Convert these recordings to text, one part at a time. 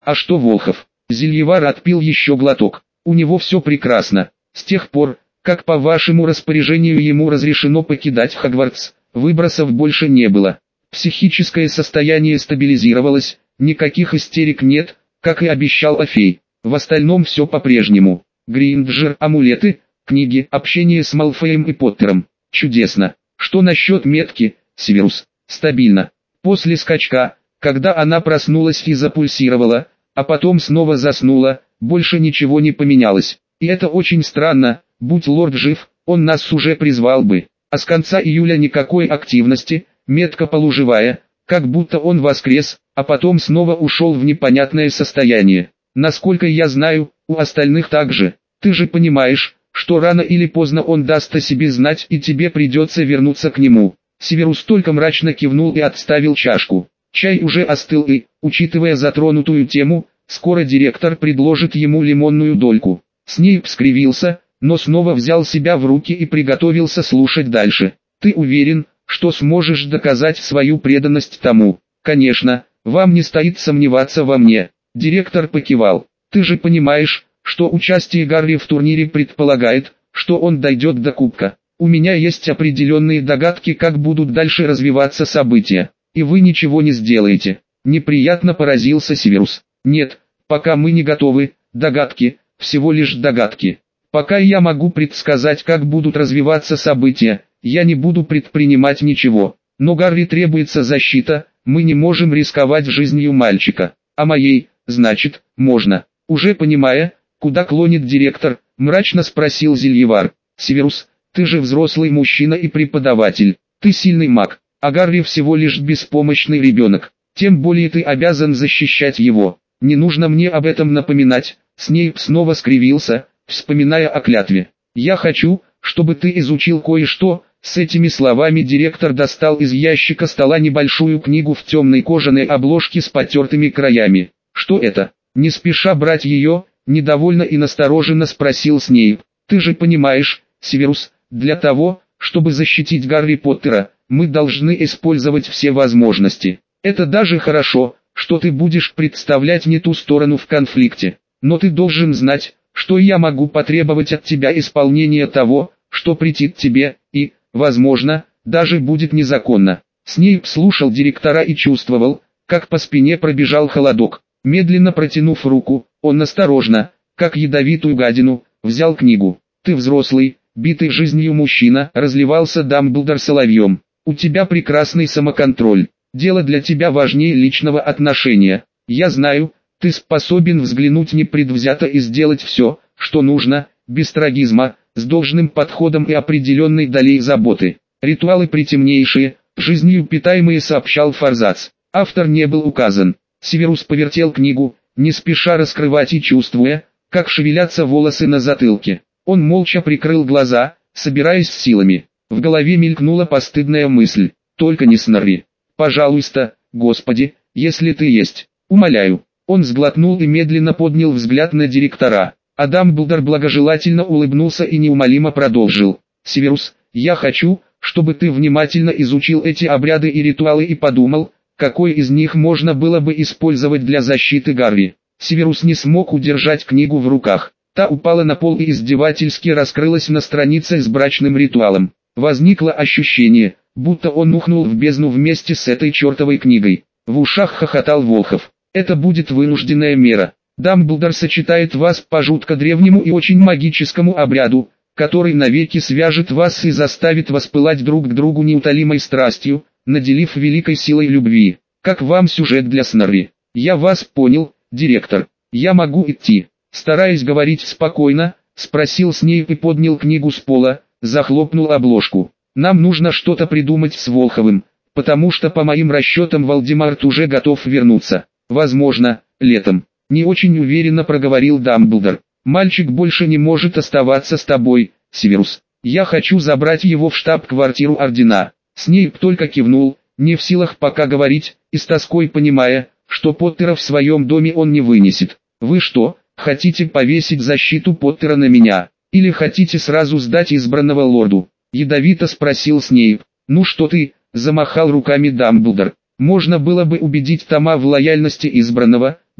А что Волхов? Зельевар отпил еще глоток. У него все прекрасно. С тех пор, как по вашему распоряжению ему разрешено покидать Хогвартс, выбросов больше не было. Психическое состояние стабилизировалось, никаких истерик нет, как и обещал Офей. В остальном все по-прежнему. Гринджер, амулеты, книги, общение с Малфоем и Поттером. Чудесно. Что насчет метки, Северус? Стабильно. После скачка, когда она проснулась и запульсировала, а потом снова заснула, больше ничего не поменялось. И это очень странно, будь лорд жив, он нас уже призвал бы. А с конца июля никакой активности, метка полуживая, как будто он воскрес, а потом снова ушел в непонятное состояние. Насколько я знаю, у остальных также. Ты же понимаешь, что рано или поздно он даст о себе знать и тебе придется вернуться к нему. Северус только мрачно кивнул и отставил чашку. Чай уже остыл и, учитывая затронутую тему, скоро директор предложит ему лимонную дольку. Снейп скривился, но снова взял себя в руки и приготовился слушать дальше. «Ты уверен, что сможешь доказать свою преданность тому?» «Конечно, вам не стоит сомневаться во мне». Директор покивал. «Ты же понимаешь, что участие Гарри в турнире предполагает, что он дойдет до кубка. У меня есть определенные догадки, как будут дальше развиваться события. И вы ничего не сделаете». Неприятно поразился Северус. «Нет, пока мы не готовы, догадки, всего лишь догадки. Пока я могу предсказать, как будут развиваться события, я не буду предпринимать ничего. Но Гарри требуется защита, мы не можем рисковать жизнью мальчика. А моей, значит, можно». Уже понимая, куда клонит директор, мрачно спросил Зельевар. «Северус, ты же взрослый мужчина и преподаватель, ты сильный маг, а Гарри всего лишь беспомощный ребенок. Тем более ты обязан защищать его. Не нужно мне об этом напоминать». Снейп снова скривился, вспоминая о клятве. «Я хочу, чтобы ты изучил кое-что». С этими словами директор достал из ящика стола небольшую книгу в темной кожаной обложке с потертыми краями. «Что это?» Не спеша брать ее, недовольно и настороженно спросил Снейп. «Ты же понимаешь, Северус, для того, чтобы защитить Гарри Поттера, мы должны использовать все возможности. Это даже хорошо, что ты будешь представлять не ту сторону в конфликте. Но ты должен знать, что я могу потребовать от тебя исполнения того, что претит тебе, и, возможно, даже будет незаконно». Снейп слушал директора и чувствовал, как по спине пробежал холодок. Медленно протянув руку, он осторожно, как ядовитую гадину, взял книгу. «Ты взрослый, битый жизнью мужчина», — разливался Дамблдор соловьем. «У тебя прекрасный самоконтроль. Дело для тебя важнее личного отношения. Я знаю, ты способен взглянуть непредвзято и сделать все, что нужно, без трагизма, с должным подходом и определенной долей заботы. Ритуалы притемнейшие, жизнью питаемые», — сообщал Форзац. Автор не был указан. Северус повертел книгу, не спеша раскрывать и чувствуя, как шевелятся волосы на затылке. Он молча прикрыл глаза, собираясь с силами. В голове мелькнула постыдная мысль. «Только не Снорри. Пожалуйста, Господи, если ты есть, умоляю». Он сглотнул и медленно поднял взгляд на директора. А Дамблдор благожелательно улыбнулся и неумолимо продолжил. «Северус, я хочу, чтобы ты внимательно изучил эти обряды и ритуалы и подумал, какой из них можно было бы использовать для защиты Гарри». Северус не смог удержать книгу в руках. Та упала на пол и издевательски раскрылась на странице с брачным ритуалом. Возникло ощущение, будто он ухнул в бездну вместе с этой чертовой книгой. В ушах хохотал Волхов. «Это будет вынужденная мера. Дамблдор сочетает вас по жутко древнему и очень магическому обряду, который навеки свяжет вас и заставит воспылать друг к другу неутолимой страстью, наделив великой силой любви. Как вам сюжет для Снорри?» «Я вас понял, директор. Я могу идти?» Стараясь говорить спокойно, спросил Снейп и поднял книгу с пола, захлопнул обложку. «Нам нужно что-то придумать с Волховым, потому что по моим расчетам Волдемарт уже готов вернуться. Возможно, летом». Не очень уверенно проговорил Дамблдор. «Мальчик больше не может оставаться с тобой, Северус. Я хочу забрать его в штаб-квартиру Ордена». Снейп только кивнул, не в силах пока говорить, и с тоской понимая, что Поттера в своем доме он не вынесет. «Вы что, хотите повесить защиту Поттера на меня? Или хотите сразу сдать избранного лорду?» Ядовито спросил Снейп. «Ну что ты?» — замахал руками Дамблдор. «Можно было бы убедить Тома в лояльности избранного,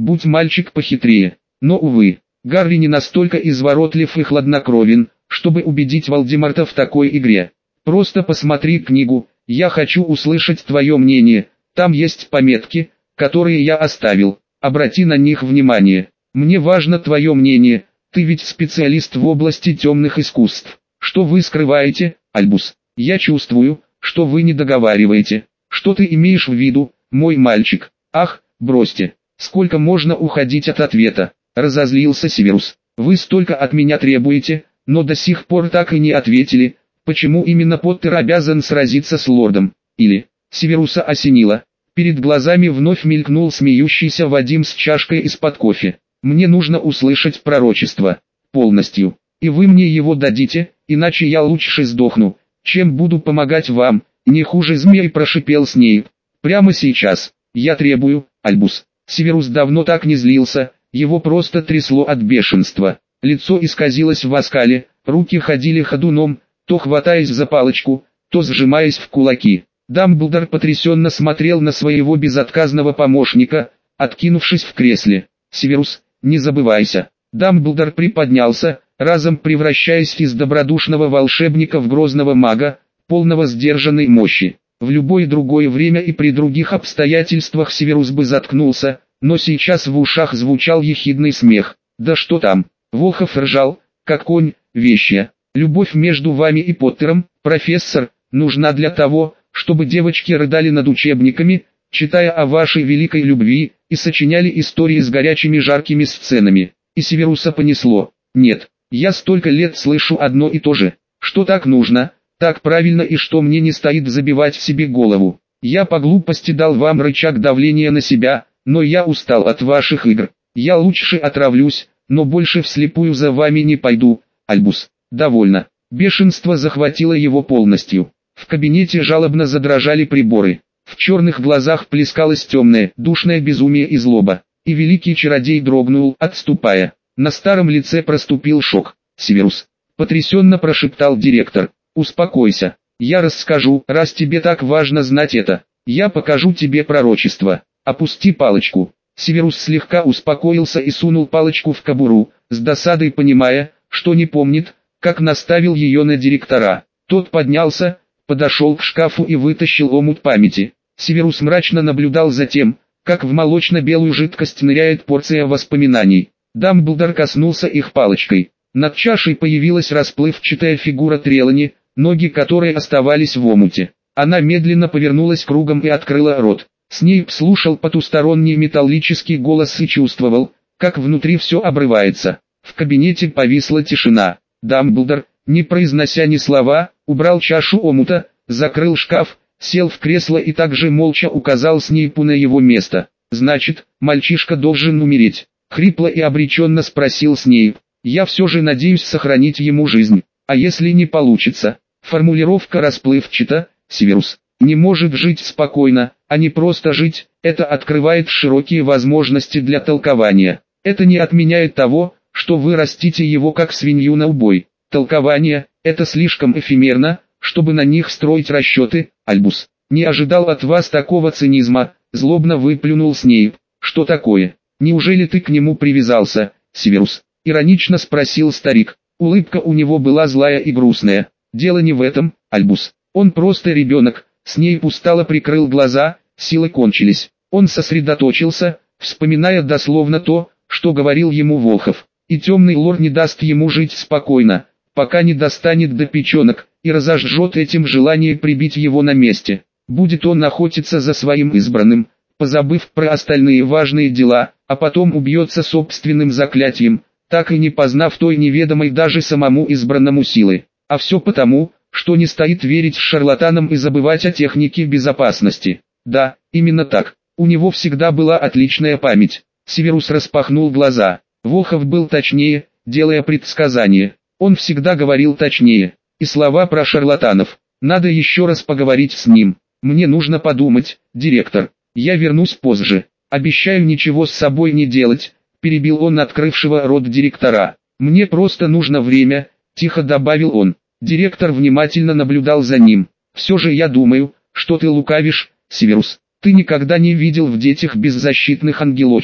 будь мальчик похитрее. Но, увы, Гарри не настолько изворотлив и хладнокровен, чтобы убедить Волдеморта в такой игре. Просто посмотри книгу, я хочу услышать твое мнение, там есть пометки, которые я оставил, обрати на них внимание. Мне важно твое мнение, ты ведь специалист в области темных искусств. Что вы скрываете, Альбус? Я чувствую, что вы не договариваете. Что ты имеешь в виду, мой мальчик? Ах, бросьте. Сколько можно уходить от ответа? Разозлился Северус. Вы столько от меня требуете, но до сих пор так и не ответили, почему именно Поттер обязан сразиться с лордом. Или, Северуса осенило. Перед глазами вновь мелькнул смеющийся Вадим с чашкой из-под кофе. Мне нужно услышать пророчество. Полностью. И вы мне его дадите, иначе я лучше сдохну, чем буду помогать вам. Не хуже змей, прошипел Снейп. Прямо сейчас. Я требую, Альбус. Северус давно так не злился, его просто трясло от бешенства. Лицо исказилось в оскале, руки ходили ходуном, то хватаясь за палочку, то сжимаясь в кулаки. Дамблдор потрясенно смотрел на своего безотказного помощника, откинувшись в кресле. «Северус, не забывайся». Дамблдор приподнялся, разом превращаясь из добродушного волшебника в грозного мага, полного сдержанной мощи. В любое другое время и при других обстоятельствах Северус бы заткнулся, но сейчас в ушах звучал ехидный смех. «Да что там?» Волхов ржал, как конь, вещая. «Любовь между вами и Поттером, профессор, нужна для того, чтобы девочки рыдали над учебниками, читая о вашей великой любви, и сочиняли истории с горячими жаркими сценами». И Северуса понесло. «Нет, я столько лет слышу одно и то же, что так нужно, так правильно и что мне не стоит забивать себе голову. Я по глупости дал вам рычаг давления на себя, но я устал от ваших игр. Я лучше отравлюсь, но больше вслепую за вами не пойду, Альбус». Довольно. Бешенство захватило его полностью. В кабинете жалобно задрожали приборы. В черных глазах плескалось темное, душное безумие и злоба. И великий чародей дрогнул, отступая. На старом лице проступил шок. «Северус», — потрясенно прошептал директор, — «успокойся. Я расскажу, раз тебе так важно знать это. Я покажу тебе пророчество. Опусти палочку». Северус слегка успокоился и сунул палочку в кобуру, с досадой понимая, что не помнит, как наставил ее на директора. Тот поднялся, подошел к шкафу и вытащил омут памяти. Северус мрачно наблюдал за тем, как в молочно-белую жидкость ныряет порция воспоминаний. Дамблдор коснулся их палочкой. Над чашей появилась расплывчатая фигура Трелани, ноги которой оставались в омуте. Она медленно повернулась кругом и открыла рот. Снейп слушал потусторонний металлический голос и чувствовал, как внутри все обрывается. В кабинете повисла тишина. Дамблдор, не произнося ни слова, убрал чашу омута, закрыл шкаф, сел в кресло и также молча указал Снейпу на его место. «Значит, мальчишка должен умереть?» — хрипло и обреченно спросил Снейп. «Я все же надеюсь сохранить ему жизнь. А если не получится?» Формулировка расплывчата. Северус не может жить спокойно, а не просто жить. Это открывает широкие возможности для толкования. Это не отменяет того, что вы растите его как свинью на убой. Толкование – это слишком эфемерно, чтобы на них строить расчеты. Альбус не ожидал от вас такого цинизма, злобно выплюнул Снейп. «Что такое? Неужели ты к нему привязался, Северус?» — иронично спросил старик. Улыбка у него была злая и грустная. «Дело не в этом, Альбус. Он просто ребенок». Снейп устало прикрыл глаза, силы кончились. Он сосредоточился, вспоминая дословно то, что говорил ему Волхов. И темный лорд не даст ему жить спокойно, пока не достанет до печенок, и разожжет этим желание прибить его на месте. Будет он охотиться за своим избранным, позабыв про остальные важные дела, а потом убьется собственным заклятием, так и не познав той неведомой даже самому избранному силы. А все потому, что не стоит верить шарлатанам и забывать о технике безопасности. Да, именно так. У него всегда была отличная память. Северус распахнул глаза. Волхов был точнее, делая предсказания. Он всегда говорил точнее. И слова про шарлатанов. Надо еще раз поговорить с ним. Мне нужно подумать, директор. Я вернусь позже. Обещаю ничего с собой не делать, перебил он открывшего рот директора. Мне просто нужно время, тихо добавил он. Директор внимательно наблюдал за ним. Все же я думаю, что ты лукавишь, Северус. Ты никогда не видел в детях беззащитных ангелочков.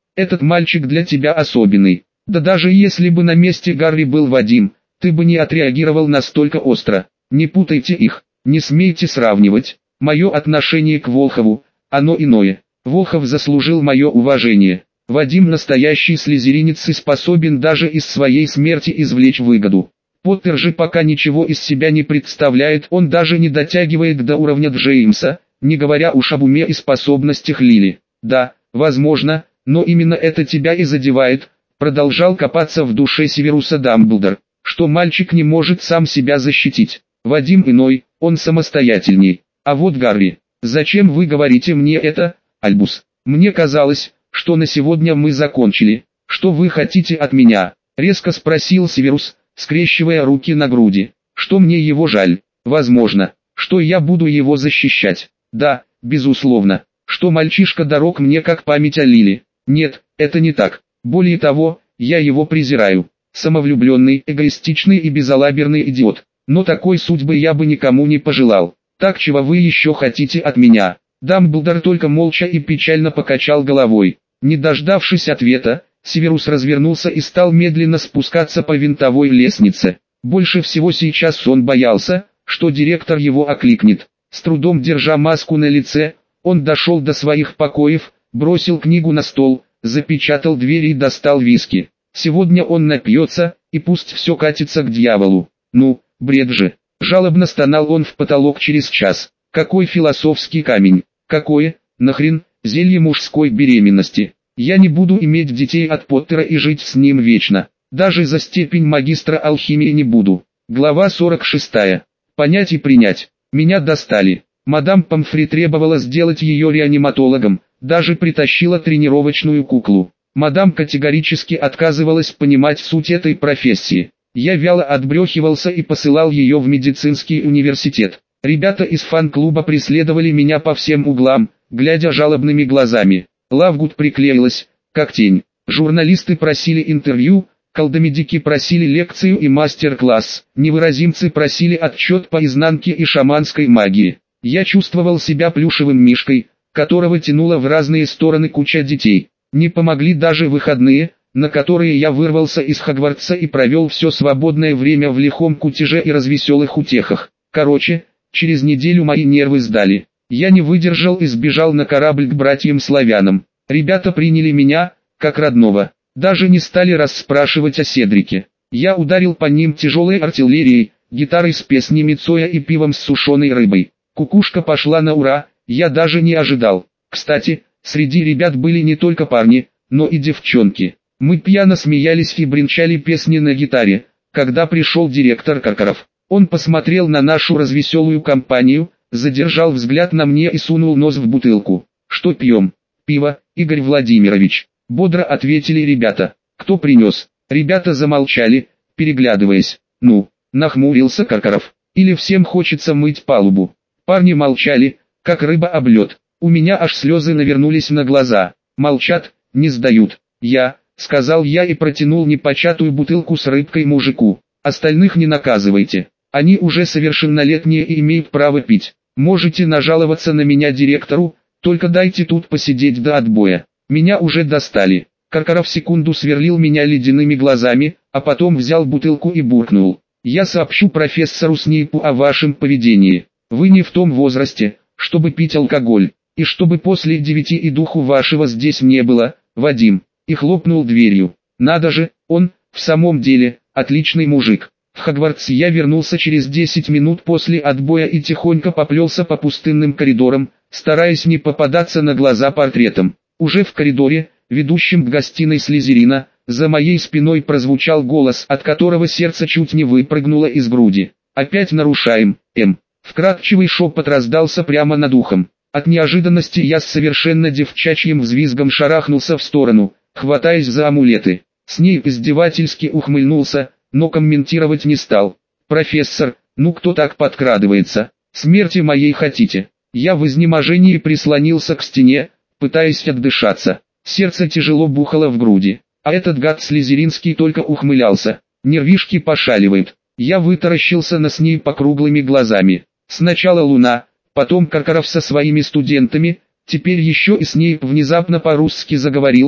Этот мальчик для тебя особенный. Да даже если бы на месте Гарри был Вадим, ты бы не отреагировал настолько остро. Не путайте их, не смейте сравнивать. Мое отношение к Волхову, оно иное. Волхов заслужил мое уважение. Вадим настоящий слизеринец и способен даже из своей смерти извлечь выгоду. Поттер же пока ничего из себя не представляет, он даже не дотягивает до уровня Джеймса, не говоря уж об уме и способностях Лили. Да, возможно, но именно это тебя и задевает, продолжал копаться в душе Северуса Дамблдор, что мальчик не может сам себя защитить. Вадим иной, он самостоятельней. А вот Гарри, зачем вы говорите мне это, Альбус? Мне казалось, что на сегодня мы закончили. Что вы хотите от меня? Резко спросил Северус, скрещивая руки на груди. Что мне его жаль? Возможно, что я буду его защищать. Да, безусловно, что мальчишка дорог мне как память о Лили. Нет, это не так. Более того, я его презираю. Самовлюбленный, эгоистичный и безалаберный идиот. Но такой судьбы я бы никому не пожелал. Так чего вы еще хотите от меня? Дамблдор только молча и печально покачал головой. Не дождавшись ответа, Северус развернулся и стал медленно спускаться по винтовой лестнице. Больше всего сейчас он боялся, что директор его окликнет. С трудом держа маску на лице, он дошел до своих покоев, бросил книгу на стол, запечатал дверь и достал виски. Сегодня он напьется, и пусть все катится к дьяволу. Ну, бред же. Жалобно стонал он в потолок через час. Какой философский камень. Какое, нахрен, зелье мужской беременности. Я не буду иметь детей от Поттера и жить с ним вечно. Даже за степень магистра алхимии не буду. Глава 46. Понять и принять. Меня достали. Мадам Помфри требовала сделать ее реаниматологом, даже притащила тренировочную куклу. Мадам категорически отказывалась понимать суть этой профессии. Я вяло отбрехивался и посылал ее в медицинский университет. Ребята из фан-клуба преследовали меня по всем углам, глядя жалобными глазами. Лавгуд приклеилась, как тень. Журналисты просили интервью, колдомедики просили лекцию и мастер-класс, невыразимцы просили отчет по изнанке и шаманской магии. Я чувствовал себя плюшевым мишкой, которого тянуло в разные стороны куча детей. Не помогли даже выходные, на которые я вырвался из Хогвартса и провел все свободное время в лихом кутеже и развеселых утехах. Короче, через неделю мои нервы сдали. Я не выдержал и сбежал на корабль к братьям-славянам. Ребята приняли меня, как родного. Даже не стали расспрашивать о Седрике. Я ударил по ним тяжелой артиллерией, гитарой с песнями Цоя и пивом с сушеной рыбой. Кукушка пошла на ура, я даже не ожидал. Кстати, среди ребят были не только парни, но и девчонки. Мы пьяно смеялись и бренчали песни на гитаре, когда пришел директор Каркаров. Он посмотрел на нашу развеселую компанию, задержал взгляд на мне и сунул нос в бутылку. «Что пьем?» «Пиво, Игорь Владимирович», — бодро ответили ребята. «Кто принес?» Ребята замолчали, переглядываясь. «Ну», — нахмурился Каркаров, — «или всем хочется мыть палубу?» Парни молчали, как рыба об лед. У меня аж слезы навернулись на глаза. Молчат, не сдают. «Я», — сказал я и протянул непочатую бутылку с рыбкой мужику. «Остальных не наказывайте. Они уже совершеннолетние и имеют право пить. Можете нажаловаться на меня директору, только дайте тут посидеть до отбоя. Меня уже достали». Каркаров секунду сверлил меня ледяными глазами, а потом взял бутылку и буркнул: «Я сообщу профессору Снейпу о вашем поведении. Вы не в том возрасте, чтобы пить алкоголь, и чтобы после 9 и духу вашего здесь не было, Вадим». И хлопнул дверью. Надо же, он, в самом деле, отличный мужик. В Хогвартс я вернулся через 10 минут после отбоя и тихонько поплелся по пустынным коридорам, стараясь не попадаться на глаза портретам. Уже в коридоре, ведущем к гостиной Слизерина, за моей спиной прозвучал голос, от которого сердце чуть не выпрыгнуло из груди. «Опять нарушаем, М». Вкрадчивый шепот раздался прямо над ухом. От неожиданности я с совершенно девчачьим взвизгом шарахнулся в сторону, хватаясь за амулеты. Снейп издевательски ухмыльнулся, но комментировать не стал. «Профессор, ну кто так подкрадывается? Смерти моей хотите?» Я в изнеможении прислонился к стене, пытаясь отдышаться. Сердце тяжело бухало в груди, а этот гад слизеринский только ухмылялся. Нервишки пошаливают. Я вытаращился на Снейпа круглыми глазами. Сначала Луна, потом Каркаров со своими студентами, теперь еще и Снейп внезапно по-русски заговорил,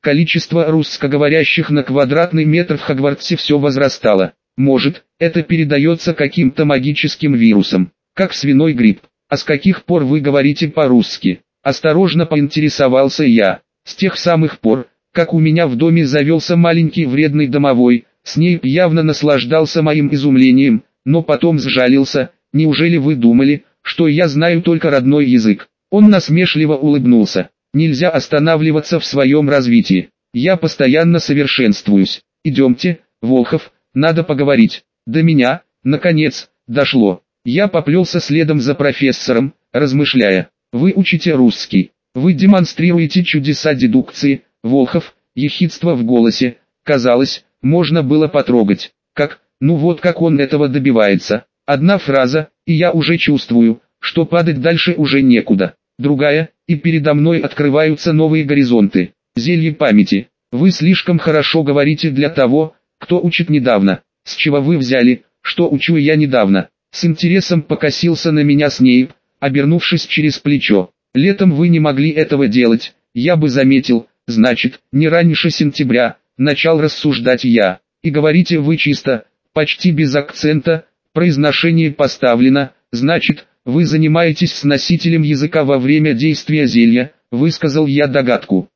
количество русскоговорящих на квадратный метр в Хогвартсе все возрастало. Может, это передается каким-то магическим вирусом, как свиной грипп. А с каких пор вы говорите по-русски? Осторожно поинтересовался я. С тех самых пор, как у меня в доме завелся маленький вредный домовой. Снейп явно наслаждался моим изумлением, но потом сжалился. Неужели вы думали, что я знаю только родной язык? Он насмешливо улыбнулся. Нельзя останавливаться в своем развитии. Я постоянно совершенствуюсь. Идемте, Волхов, надо поговорить. До меня, наконец, дошло. Я поплелся следом за профессором, размышляя. Вы учите русский. Вы демонстрируете чудеса дедукции, Волхов, ехидство в голосе. Казалось, можно было потрогать. Как, ну вот как он этого добивается. Одна фраза, и я уже чувствую, что падать дальше уже некуда. Другая, и передо мной открываются новые горизонты. Зелье памяти. Вы слишком хорошо говорите для того, кто учит недавно. С чего вы взяли, что учу я недавно? С интересом покосился на меня Снейп, обернувшись через плечо. Летом вы не могли этого делать, я бы заметил, значит, не раньше сентября, начал рассуждать я. И говорите вы чисто, почти без акцента, произношение поставлено, значит, вы занимаетесь с носителем языка во время действия зелья, высказал я догадку.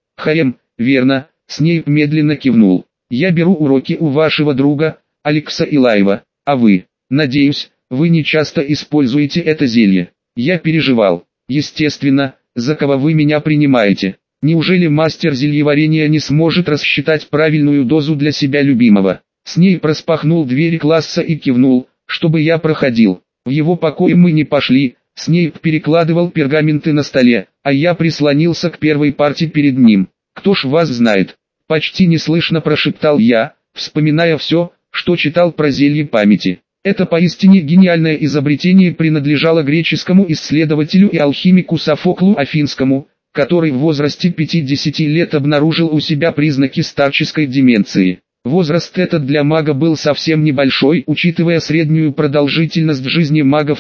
Верно, Снейп медленно кивнул. Я беру уроки у вашего друга, Алекса Илаева, а вы, надеюсь, вы не часто используете это зелье. Я переживал. Естественно, за кого вы меня принимаете? Неужели мастер зельеварения не сможет рассчитать правильную дозу для себя любимого? Снейп распахнул двери класса и кивнул, чтобы я проходил. В его покое мы не пошли. Снейп перекладывал пергаменты на столе, а я прислонился к первой парте перед ним. «Кто ж вас знает?» Почти неслышно прошептал я, вспоминая все, что читал про зелье памяти. Это поистине гениальное изобретение принадлежало греческому исследователю и алхимику Софоклу Афинскому, который в возрасте 50 лет обнаружил у себя признаки старческой деменции. Возраст этот для мага был совсем небольшой, учитывая среднюю продолжительность жизни магов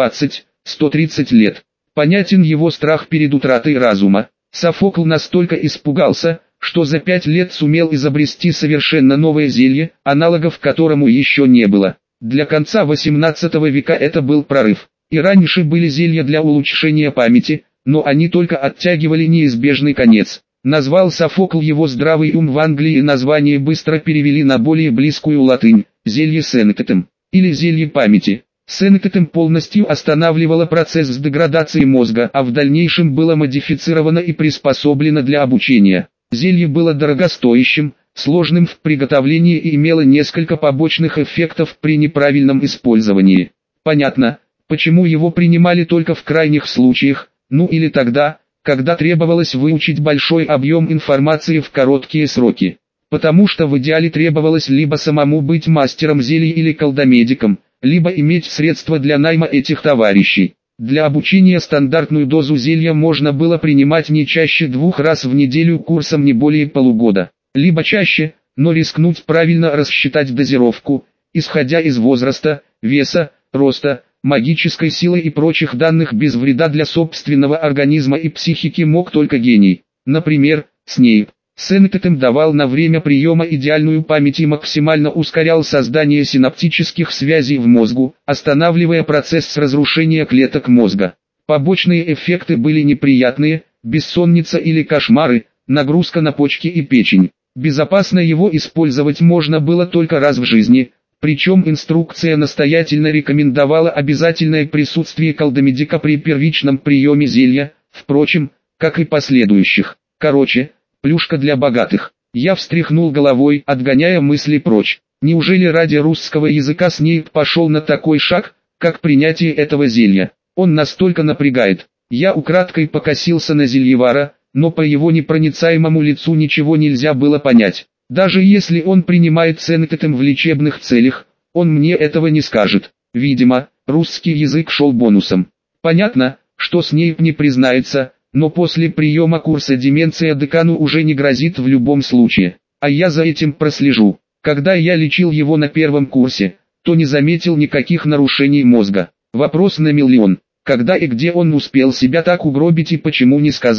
120-130 лет. Понятен его страх перед утратой разума. Софокл настолько испугался, что за 5 лет сумел изобрести совершенно новое зелье, аналогов которому еще не было. Для конца 18 века это был прорыв. И раньше были зелья для улучшения памяти, но они только оттягивали неизбежный конец. Назвал Софокл его здравый ум в Англии, и название быстро перевели на более близкую латынь – зелье Сенекетем, или зелье памяти. Сенекетем полностью останавливало процесс деградации мозга, а в дальнейшем было модифицировано и приспособлено для обучения. Зелье было дорогостоящим, сложным в приготовлении и имело несколько побочных эффектов при неправильном использовании. Понятно, почему его принимали только в крайних случаях, ну или тогда, когда требовалось выучить большой объем информации в короткие сроки. Потому что в идеале требовалось либо самому быть мастером зелий или колдомедиком, либо иметь средства для найма этих товарищей. Для обучения стандартную дозу зелья можно было принимать не чаще 2 раз в неделю курсом не более полугода. Либо чаще, но рискнуть правильно рассчитать дозировку, исходя из возраста, веса, роста, магической силы и прочих данных без вреда для собственного организма и психики мог только гений. Например, Снейп. Сенекетем давал на время приема идеальную память и максимально ускорял создание синаптических связей в мозгу, останавливая процесс разрушения клеток мозга. Побочные эффекты были неприятные: бессонница или кошмары, нагрузка на почки и печень. Безопасно его использовать можно было только раз в жизни, причем инструкция настоятельно рекомендовала обязательное присутствие колдомедика при первичном приеме зелья, впрочем, как и последующих. Короче, плюшка для богатых. Я встряхнул головой, отгоняя мысли прочь. Неужели ради русского языка Снейп пошел на такой шаг, как принятие этого зелья? Он настолько напрягает. Я украдкой покосился на зельевара, но по его непроницаемому лицу ничего нельзя было понять. Даже если он принимает Сенекетем в лечебных целях, он мне этого не скажет. Видимо, русский язык шел бонусом. Понятно, что Снейп не признается, но после приема курса деменция декану уже не грозит в любом случае. А я за этим прослежу. Когда я лечил его на первом курсе, то не заметил никаких нарушений мозга. Вопрос на миллион. Когда и где он успел себя так угробить и почему не сказал?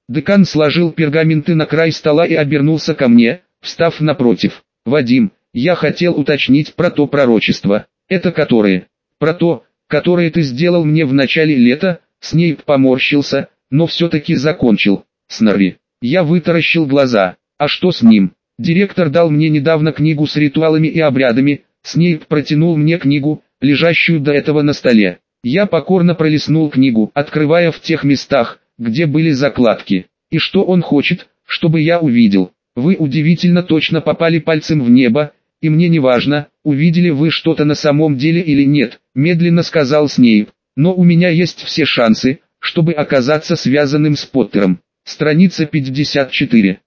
Декан сложил пергаменты на край стола и обернулся ко мне, встав напротив. «Вадим, я хотел уточнить про то пророчество. Это которое? Про то, которое ты сделал мне в начале лета?» Снейп поморщился, но все-таки закончил. «Снорри». Я вытаращил глаза. «А что с ним?» «Директор дал мне недавно книгу с ритуалами и обрядами». Снейп протянул мне книгу, лежащую до этого на столе. Я покорно пролистнул книгу, открывая в тех местах, где были закладки. «И что он хочет, чтобы я увидел?» «Вы удивительно точно попали пальцем в небо, и мне не важно, увидели вы что-то на самом деле или нет», медленно сказал Снейп. «Но у меня есть все шансы, чтобы оказаться связанным с Поттером». Страница 54.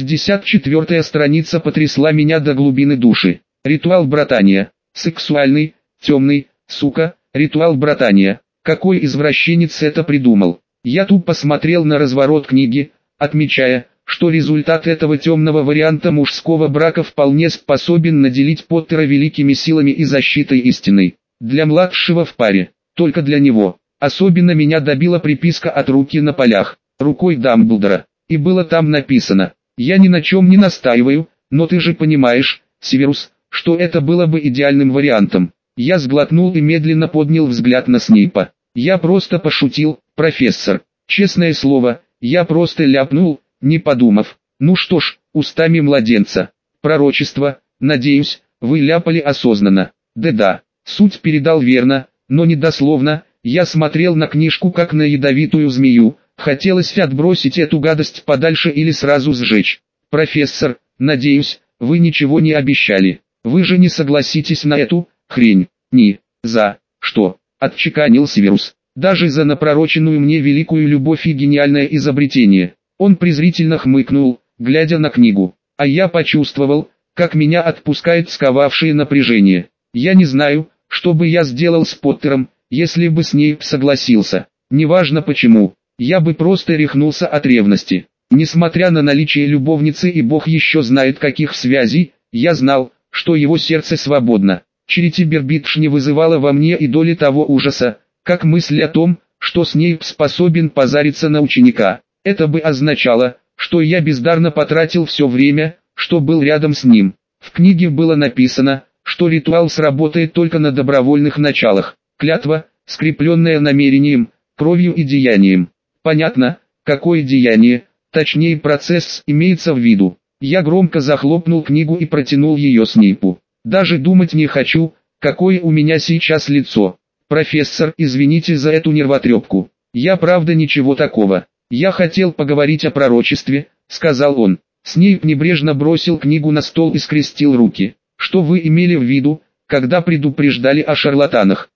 54-я страница потрясла меня до глубины души. Ритуал братания. Сексуальный, темный, сука, ритуал братания. Какой извращенец это придумал? Я тупо смотрел на разворот книги, отмечая, что результат этого темного варианта мужского брака вполне способен наделить Поттера великими силами и защитой истины. Для младшего в паре, только для него. Особенно меня добила приписка от руки на полях, рукой Дамблдора. И было там написано: «Я ни на чем не настаиваю, но ты же понимаешь, Северус, что это было бы идеальным вариантом». Я сглотнул и медленно поднял взгляд на Снейпа. «Я просто пошутил, профессор. Честное слово, я просто ляпнул, не подумав». «Ну что ж, устами младенца. Пророчество, надеюсь, вы ляпали осознанно». «Да-да, суть передал верно, но не дословно». Я смотрел на книжку как на ядовитую змею. Хотелось отбросить эту гадость подальше или сразу сжечь. «Профессор, надеюсь, вы ничего не обещали. Вы же не согласитесь на эту хрень?» «Ни за что», — отчеканил Северус. «Даже за напророченную мне великую любовь и гениальное изобретение». Он презрительно хмыкнул, глядя на книгу. А я почувствовал, как меня отпускает сковавшее напряжение. Я не знаю, что бы я сделал с Поттером, если бы Снейп согласился. Неважно почему. Я бы просто рехнулся от ревности. Несмотря на наличие любовницы и бог еще знает каких связей, я знал, что его сердце свободно. Черити Бербитш не вызывала во мне и доли того ужаса, как мысль о том, что Снейп способен позариться на ученика. Это бы означало, что я бездарно потратил все время, что был рядом с ним. В книге было написано, что ритуал сработает только на добровольных началах. Клятва, скрепленная намерением, кровью и деянием. Понятно, какое деяние, точнее процесс имеется в виду. Я громко захлопнул книгу и протянул ее Снейпу. Даже думать не хочу, какое у меня сейчас лицо. «Профессор, извините за эту нервотрепку. Я правда ничего такого. Я хотел поговорить о пророчестве», — сказал он. Снейп небрежно бросил книгу на стол и скрестил руки. «Что вы имели в виду, когда предупреждали о шарлатанах?»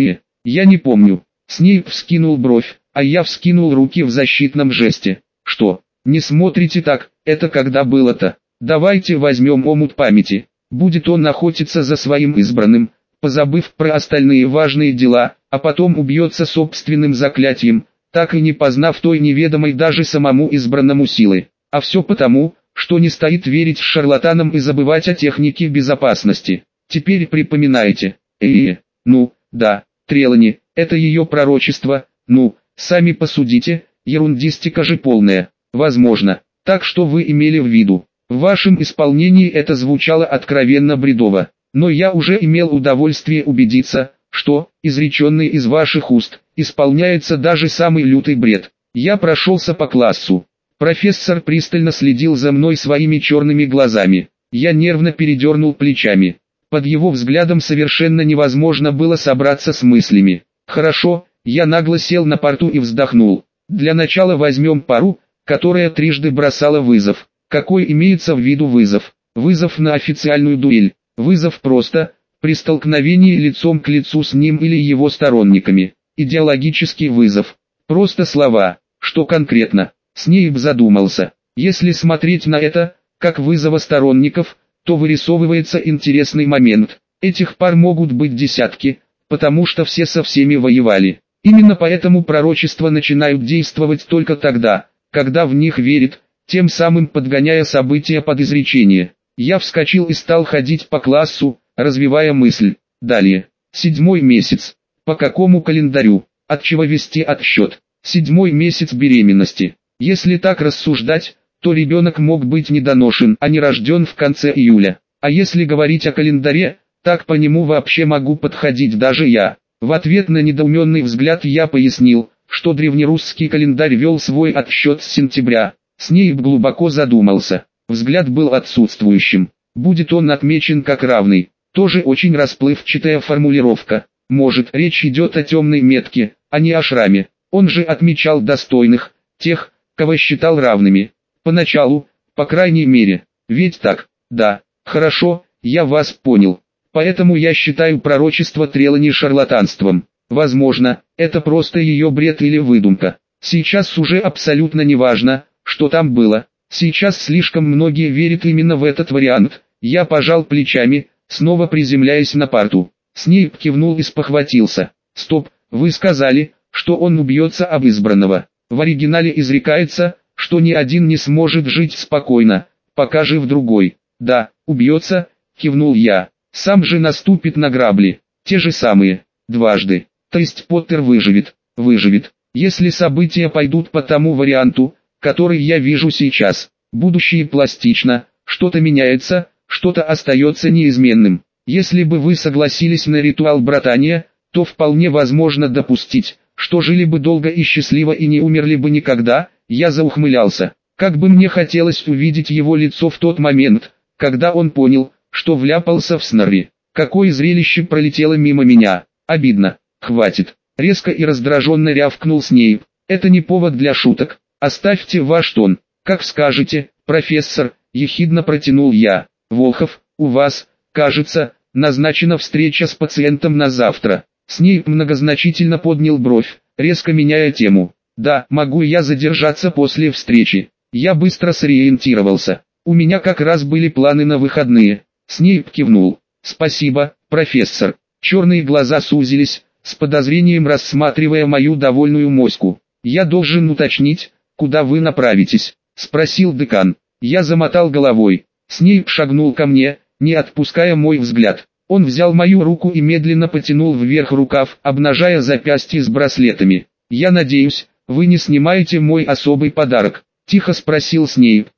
Я не помню». Снейп вскинул бровь, а я вскинул руки в защитном жесте. «Что? Не смотрите так, это когда было-то? Давайте возьмем омут памяти. Будет он охотиться за своим избранным, позабыв про остальные важные дела, а потом убьется собственным заклятием, так и не познав той неведомой даже самому избранному силы. А все потому, что не стоит верить шарлатанам и забывать о технике безопасности. Теперь припоминайте. Ну, да, Трелани, это ее пророчество, ну, сами посудите, ерундистика же полная, возможно. Так что вы имели в виду? В вашем исполнении это звучало откровенно бредово, но я уже имел удовольствие убедиться, что, изреченный из ваших уст, исполняется даже самый лютый бред. Я прошелся по классу. Профессор пристально следил за мной своими черными глазами. Я нервно передернул плечами. Под его взглядом совершенно невозможно было собраться с мыслями. «Хорошо», я нагло сел на парту и вздохнул. «Для начала возьмем пару, которая трижды бросала вызов». Какой имеется в виду вызов? Вызов на официальную дуэль. Вызов просто, при столкновении лицом к лицу с ним или его сторонниками. Идеологический вызов. Просто слова. Что конкретно? Снейп задумался. Если смотреть на это, как вызова сторонников, то вырисовывается интересный момент. Этих пар могут быть десятки, потому что все со всеми воевали. Именно поэтому пророчества начинают действовать только тогда, когда в них верит, тем самым подгоняя события под изречение. Я вскочил и стал ходить по классу, развивая мысль. Далее. 7-й месяц. По какому календарю? От чего вести отсчет? 7-й месяц беременности. Если так рассуждать, то ребенок мог быть недоношен, а не рожден в конце июля. А если говорить о календаре, так по нему вообще могу подходить даже я. В ответ на недоуменный взгляд я пояснил, что древнерусский календарь вел свой отсчет с сентября. Снейп глубоко задумался. Взгляд был отсутствующим. Будет он отмечен как равный. Тоже очень расплывчатая формулировка. Может, речь идет о темной метке, а не о шраме. Он же отмечал достойных, тех, кого считал равными. Поначалу, по крайней мере. Ведь так? Да. Хорошо, я вас понял. Поэтому я считаю пророчество Трелани шарлатанством. Возможно, это просто ее бред или выдумка. Сейчас уже абсолютно не важно, что там было. Сейчас слишком многие верят именно в этот вариант. Я пожал плечами, снова приземляясь на парту. Снейп кивнул и спохватился. Стоп, вы сказали, что он убьется об избранного. В оригинале изрекается, что ни один не сможет жить спокойно, пока жив другой. Да, убьется, кивнул я. Сам же наступит на грабли. Те же самые. Дважды. То есть Поттер выживет. Выживет. Если события пойдут по тому варианту, который я вижу сейчас. Будущее пластично, что-то меняется, что-то остается неизменным. Если бы вы согласились на ритуал братания, то вполне возможно допустить, что жили бы долго и счастливо и не умерли бы никогда. Я заухмылялся. Как бы мне хотелось увидеть его лицо в тот момент, когда он понял, что вляпался в Снорри. Какое зрелище пролетело мимо меня. Обидно. Хватит. Резко и раздраженно рявкнул Снейп. Это не повод для шуток. Оставьте ваш тон. Как скажете, профессор, ехидно протянул я. Волхов, у вас, кажется, назначена встреча с пациентом на завтра. Снейп многозначительно поднял бровь, резко меняя тему. Да, могу я задержаться после встречи. Я быстро сориентировался. У меня как раз были планы на выходные. Снейп кивнул. Спасибо, профессор. Черные глаза сузились, с подозрением рассматривая мою довольную моську. Я должен уточнить, куда вы направитесь? Спросил декан. Я замотал головой. Снейп шагнул ко мне, не отпуская мой взгляд. Он взял мою руку и медленно потянул вверх рукав, обнажая запястье с браслетами. «Я надеюсь, вы не снимаете мой особый подарок?» – тихо спросил Снейп.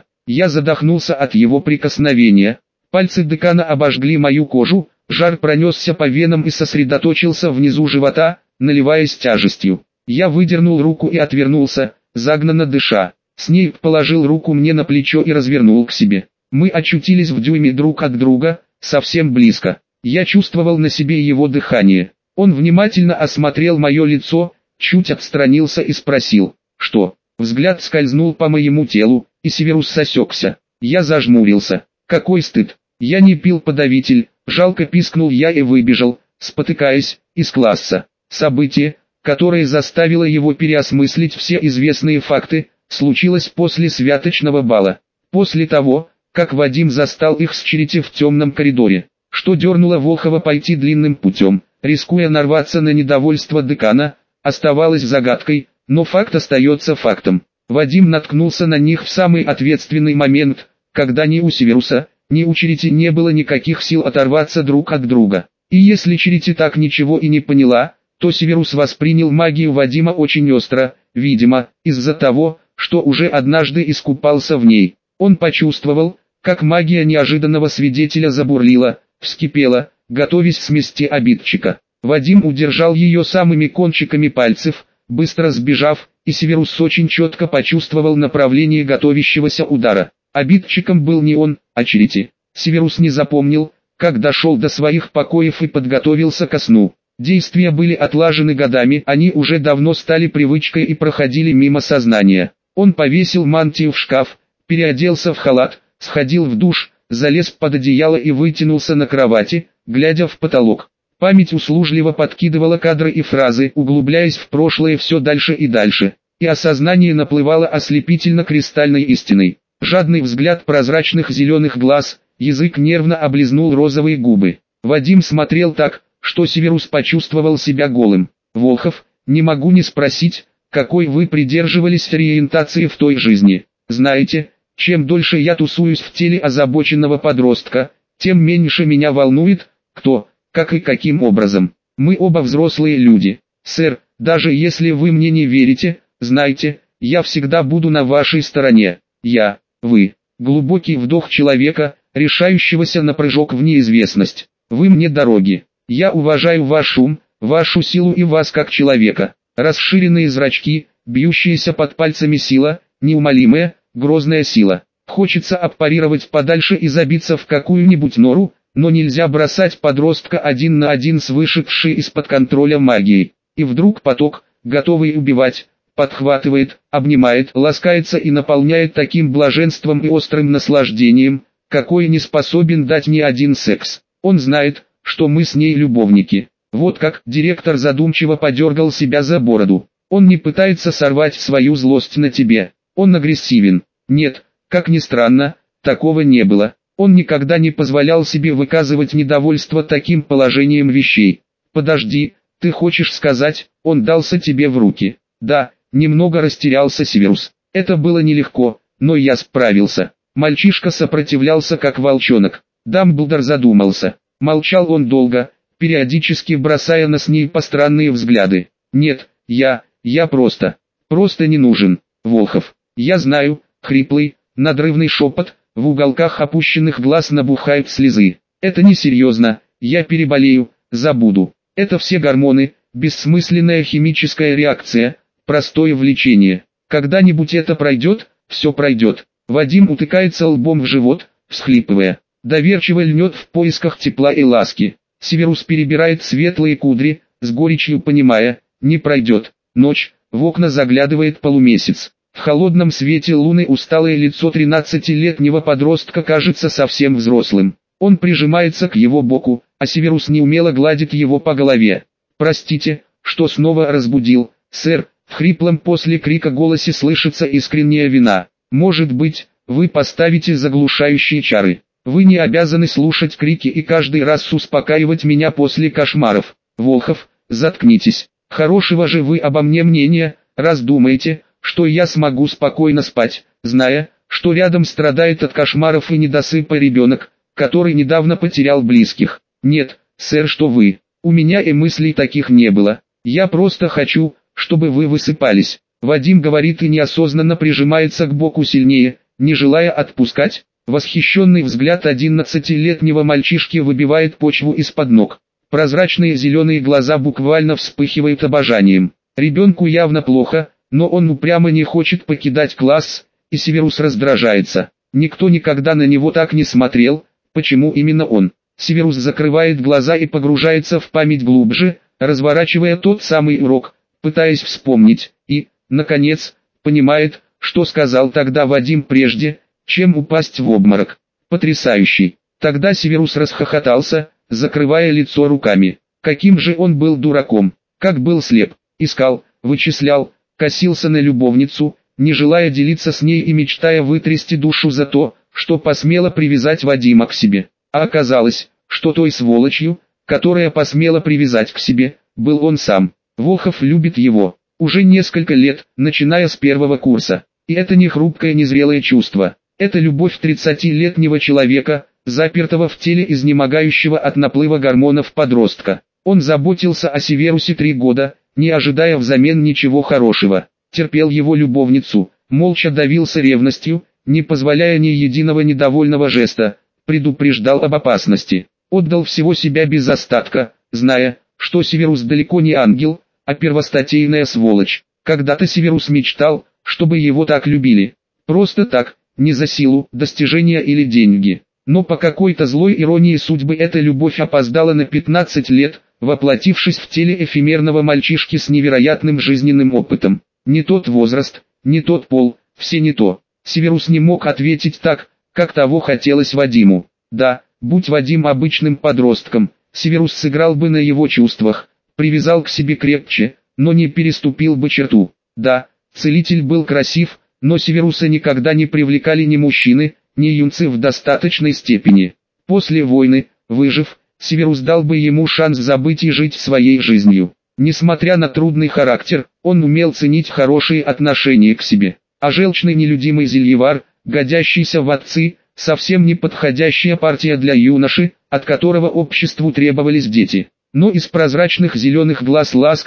Я задохнулся от его прикосновения. Пальцы декана обожгли мою кожу, жар пронесся по венам и сосредоточился внизу живота, наливаясь тяжестью. Я выдернул руку и отвернулся, загнанно дыша. Снейп положил руку мне на плечо и развернул к себе. Мы очутились в дюйме друг от друга, совсем близко. Я чувствовал на себе его дыхание. Он внимательно осмотрел мое лицо, чуть отстранился и спросил, что? Взгляд скользнул по моему телу, и Северус осекся. Я зажмурился. Какой стыд! Я не пил подавитель, жалко пискнул я и выбежал, спотыкаясь, из класса. Событие, которое заставило его переосмыслить все известные факты, случилось после святочного бала. После того, как Вадим застал их с Черити в темном коридоре, что дернуло Волхова пойти длинным путем, рискуя нарваться на недовольство декана, оставалось загадкой, но факт остается фактом. Вадим наткнулся на них в самый ответственный момент, когда ни у Северуса, ни у Черити не было никаких сил оторваться друг от друга. И если Черити так ничего и не поняла, то Северус воспринял магию Вадима очень остро, видимо, из-за того, что уже однажды искупался в ней. Он почувствовал, как магия неожиданного свидетеля забурлила, вскипела, готовясь смести обидчика. Вадим удержал ее самыми кончиками пальцев, быстро сбежав, и Северус очень четко почувствовал направление готовящегося удара. Обидчиком был не он, а Черити. Северус не запомнил, как дошел до своих покоев и подготовился ко сну. Действия были отлажены годами, они уже давно стали привычкой и проходили мимо сознания. Он повесил мантию в шкаф, переоделся в халат, сходил в душ, залез под одеяло и вытянулся на кровати, глядя в потолок. Память услужливо подкидывала кадры и фразы, углубляясь в прошлое все дальше и дальше, и осознание наплывало ослепительно-кристальной истиной. Жадный взгляд прозрачных зеленых глаз, язык нервно облизнул розовые губы. Вадим смотрел так, что Северус почувствовал себя голым. «Волхов, не могу не спросить, какой вы придерживались ориентации в той жизни. Знаете, чем дольше я тусуюсь в теле озабоченного подростка, тем меньше меня волнует, кто, как и каким образом. Мы оба взрослые люди. Сэр, даже если вы мне не верите, знайте, Я всегда буду на вашей стороне. Вы. Глубокий вдох человека, решающегося на прыжок в неизвестность. Вы мне дороги. Я уважаю ваш ум, вашу силу и вас как человека. Расширенные зрачки, бьющиеся под пальцами сила, неумолимая, грозная сила. Хочется аппарировать подальше и забиться в какую-нибудь нору, но нельзя бросать подростка один на один с вышедшей из-под контроля магией. И вдруг поток, готовый убивать, подхватывает, обнимает, ласкается и наполняет таким блаженством и острым наслаждением, какое не способен дать ни один секс. Он знает, что мы с ней любовники. Вот как директор задумчиво подергал себя за бороду. Он не пытается сорвать свою злость на тебе. Он агрессивен. Нет, как ни странно, такого не было. Он никогда не позволял себе выказывать недовольство таким положением вещей. Подожди, ты хочешь сказать, он дался тебе в руки? Да, немного растерялся Северус. Это было нелегко, но я справился. Мальчишка сопротивлялся как волчонок. Дамблдор задумался. Молчал он долго, периодически бросая на Снейпа странные взгляды. Нет, я просто не нужен, Волхов. Я знаю, хриплый, надрывный шепот, в уголках опущенных глаз набухают слезы. Это несерьезно, я переболею, забуду. Это все гормоны, бессмысленная химическая реакция, простое влечение. Когда-нибудь это пройдет, все пройдет. Вадим утыкается лбом в живот, всхлипывая. Доверчиво льнет в поисках тепла и ласки. Северус перебирает светлые кудри, с горечью понимая, не пройдет. Ночь, в окна заглядывает полумесяц. В холодном свете луны усталое лицо 13-летнего подростка кажется совсем взрослым. Он прижимается к его боку, а Северус неумело гладит его по голове. «Простите, что снова разбудил, сэр», в хриплом после крика голосе слышится искренняя вина. «Может быть, вы поставите заглушающие чары. Вы не обязаны слушать крики и каждый раз успокаивать меня после кошмаров. Волхов, заткнитесь. Хорошего же вы обо мне мнения, раз думаете, что я смогу спокойно спать, зная, что рядом страдает от кошмаров и недосыпа ребенок, который недавно потерял близких. Нет, сэр, что вы. У меня и мыслей таких не было. Я просто хочу, чтобы вы высыпались». Вадим говорит и неосознанно прижимается к боку сильнее, не желая отпускать. Восхищенный взгляд 11-летнего мальчишки выбивает почву из-под ног. Прозрачные зеленые глаза буквально вспыхивают обожанием. Ребенку явно плохо, но он упрямо не хочет покидать класс, и Северус раздражается. Никто никогда на него так не смотрел, почему именно он? Северус закрывает глаза и погружается в память глубже, разворачивая тот самый урок, пытаясь вспомнить, и, наконец, понимает, что сказал тогда Вадим прежде, чем упасть в обморок. Потрясающий. Тогда Северус расхохотался, закрывая лицо руками. Каким же он был дураком, как был слеп, искал, вычислял, косился на любовницу, не желая делиться с ней и мечтая вытрясти душу за то, что посмела привязать Вадима к себе. А оказалось, что той сволочью, которая посмела привязать к себе, был он сам. Волхов любит его. Уже несколько лет, начиная с первого курса. И это не хрупкое незрелое чувство. Это любовь 30-летнего человека, запертого в теле изнемогающего от наплыва гормонов подростка. Он заботился о Северусе 3 года, не ожидая взамен ничего хорошего. Терпел его любовницу, молча давился ревностью, не позволяя ни единого недовольного жеста, предупреждал об опасности. Отдал всего себя без остатка, зная, что Северус далеко не ангел, а первостатейная сволочь. Когда-то Северус мечтал, чтобы его так любили. Просто так, не за силу, достижения или деньги. Но по какой-то злой иронии судьбы эта любовь опоздала на 15 лет, воплотившись в теле эфемерного мальчишки с невероятным жизненным опытом. Не тот возраст, не тот пол, все не то. Северус не мог ответить так, как того хотелось Вадиму. Да, будь Вадим обычным подростком, Северус сыграл бы на его чувствах, привязал к себе крепче, но не переступил бы черту. Да, целитель был красив, но Северуса никогда не привлекали ни мужчины, ни юнцы в достаточной степени. После войны, выжив, Северус дал бы ему шанс забыть и жить своей жизнью. Несмотря на трудный характер, он умел ценить хорошие отношения к себе. А желчный нелюдимый зельевар, годящийся в отцы, совсем не подходящая партия для юноши, от которого обществу требовались дети. Но из прозрачных зеленых глаз ласково,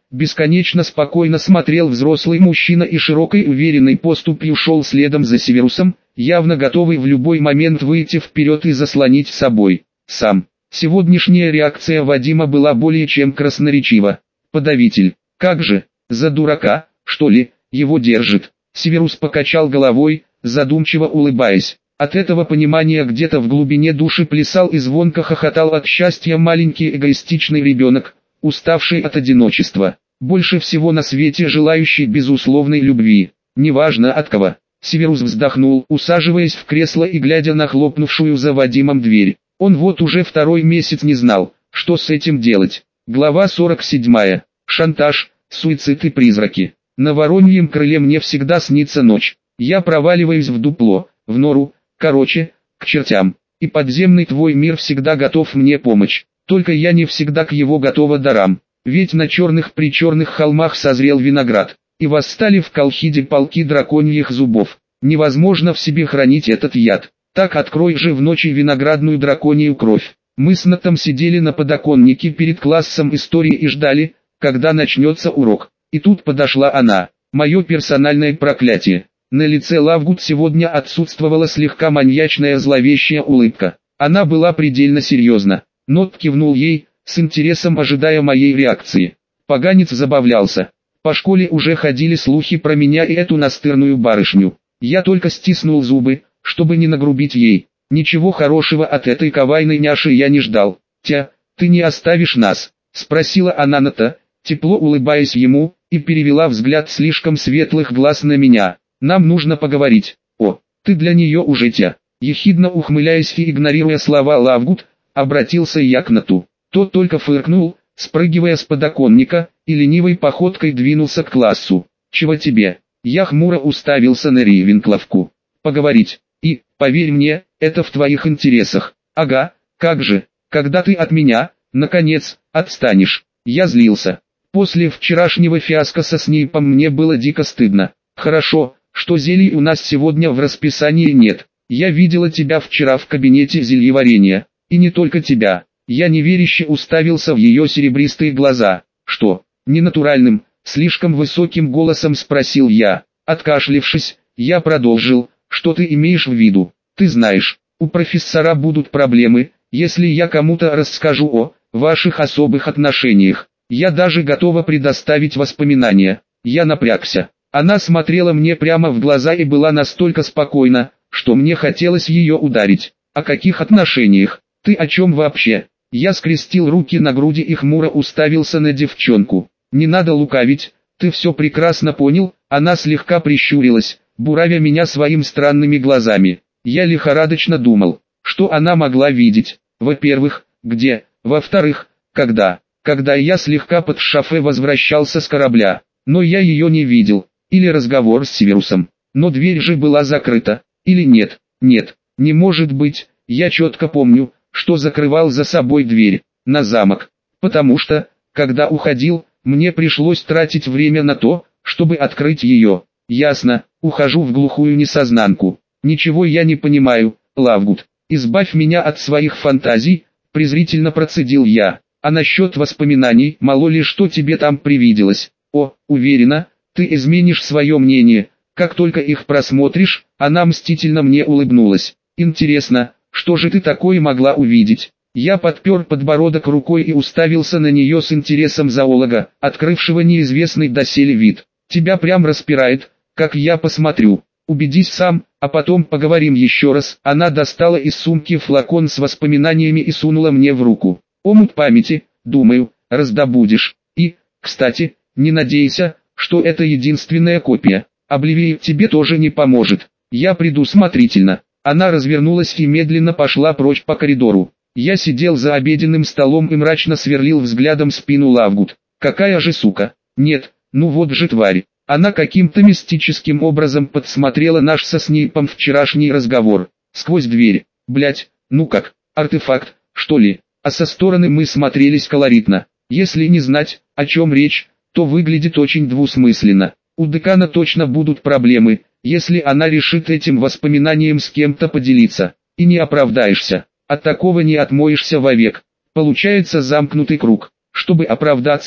бесконечно спокойно смотрел взрослый мужчина и широкой уверенной поступью шел следом за Северусом, явно готовый в любой момент выйти вперед и заслонить собой. Сам. Сегодняшняя реакция Вадима была более чем красноречива. Подавитель. Как же, за дурака, что ли, его держит? Северус покачал головой, задумчиво улыбаясь. От этого понимания где-то в глубине души плясал и звонко хохотал от счастья маленький эгоистичный ребенок, уставший от одиночества, больше всего на свете желающий безусловной любви, неважно от кого. Северус вздохнул, усаживаясь в кресло и глядя на хлопнувшую за Вадимом дверь. Он вот уже второй месяц не знал, что с этим делать. Глава 47. Шантаж, суицид и призраки. На вороньем крыле мне всегда снится ночь. Я проваливаюсь в дупло, в нору, короче, к чертям. И подземный твой мир всегда готов мне помочь. Только я не всегда к его готова дарам. Ведь на черных-причерных холмах созрел виноград. И восстали в Колхиде полки драконьих зубов. Невозможно в себе хранить этот яд. Так открой же в ночи виноградную драконью кровь. Мы с Натом сидели на подоконнике перед классом истории и ждали, когда начнется урок. И тут подошла она, мое персональное проклятие. На лице Лавгуд сегодня отсутствовала слегка маньячная зловещая улыбка. Она была предельно серьезна. Нот кивнул ей, с интересом ожидая моей реакции. Поганец забавлялся. По школе уже ходили слухи про меня и эту настырную барышню. Я только стиснул зубы, чтобы не нагрубить ей. Ничего хорошего от этой кавайной няши я не ждал. «Тя, ты не оставишь нас?» — спросила она Ната, тепло улыбаясь ему, и перевела взгляд слишком светлых глаз на меня. «Нам нужно поговорить». «О, ты для нее уже тя». Ехидно ухмыляясь и игнорируя слова Лавгуд, обратился я к Нату. Тот только фыркнул, спрыгивая с подоконника, и ленивой походкой двинулся к классу. «Чего тебе?» Я хмуро уставился на Рейвенкловку. «Поговорить. И, поверь мне, это в твоих интересах». «Ага, как же, когда ты от меня, наконец, отстанешь?» Я злился. После вчерашнего фиаско со Снейпом мне было дико стыдно. «Хорошо, что зелий у нас сегодня в расписании нет. Я видела тебя вчера в кабинете зельеварения. И не только тебя». Я неверяще уставился в ее серебристые глаза. «Что, ненатуральным, слишком высоким голосом спросил я. Откашлившись, я продолжил. «Что ты имеешь в виду? Ты знаешь, у профессора будут проблемы, если я кому-то расскажу о ваших особых отношениях. Я даже готова предоставить воспоминания». Я напрягся. Она смотрела мне прямо в глаза и была настолько спокойна, что мне хотелось ее ударить. «О каких отношениях? Ты о чем вообще?» Я скрестил руки на груди и хмуро уставился на девчонку. «Не надо лукавить, ты все прекрасно понял». Она слегка прищурилась, буравя меня своими странными глазами. Я лихорадочно думал, что она могла видеть. Во-первых, где, во-вторых, когда. Когда я слегка под шофе возвращался с корабля, но я ее не видел. Или разговор с Северусом. Но дверь же была закрыта. Или нет? Нет, не может быть. Я четко помню, что закрывал за собой дверь на замок. Потому что, когда уходил, мне пришлось тратить время на то, чтобы открыть ее. Ясно, ухожу в глухую несознанку. Ничего я не понимаю, Лавгуд. Избавь меня от своих фантазий, презрительно процедил я. А насчет воспоминаний, мало ли что тебе там привиделось. О, уверена, ты изменишь свое мнение, как только их просмотришь. Она мстительно мне улыбнулась. Интересно, что же ты такое могла увидеть? Я подпер подбородок рукой и уставился на нее с интересом зоолога, открывшего неизвестный доселе вид. Тебя прям распирает, как я посмотрю. Убедись сам, а потом поговорим еще раз. Она достала из сумки флакон с воспоминаниями и сунула мне в руку. Омут памяти, думаю, раздобудешь. И, кстати, не надейся, что это единственная копия. Обливей тебе тоже не поможет. Я предусмотрительно. Она развернулась и медленно пошла прочь по коридору. Я сидел за обеденным столом и мрачно сверлил взглядом спину Лавгуд. Какая же сука. Нет, ну вот же тварь. Она каким-то мистическим образом подсмотрела наш со Снейпом вчерашний разговор. Сквозь дверь. Блять, ну как, артефакт, что ли? А со стороны мы смотрелись колоритно. Если не знать, о чем речь, то выглядит очень двусмысленно. У декана точно будут проблемы, если она решит этим воспоминанием с кем-то поделиться. И не оправдаешься. От такого не отмоешься вовек. Получается замкнутый круг. Чтобы оправдаться,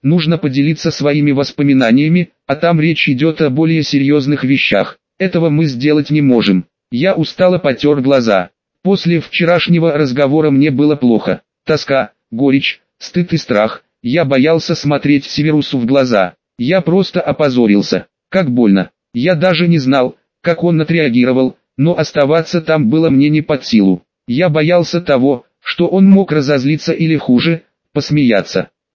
Нужно поделиться своими воспоминаниями, а там речь идет о более серьезных вещах. Этого мы сделать не можем. Я устало потер глаза. После вчерашнего разговора мне было плохо. Тоска, горечь, стыд и страх. Я боялся смотреть Северусу в глаза. Я просто опозорился. Как больно. Я даже не знал, как он отреагировал, но оставаться там было мне не под силу. Я боялся того, что он мог разозлиться или хуже, посмеяться.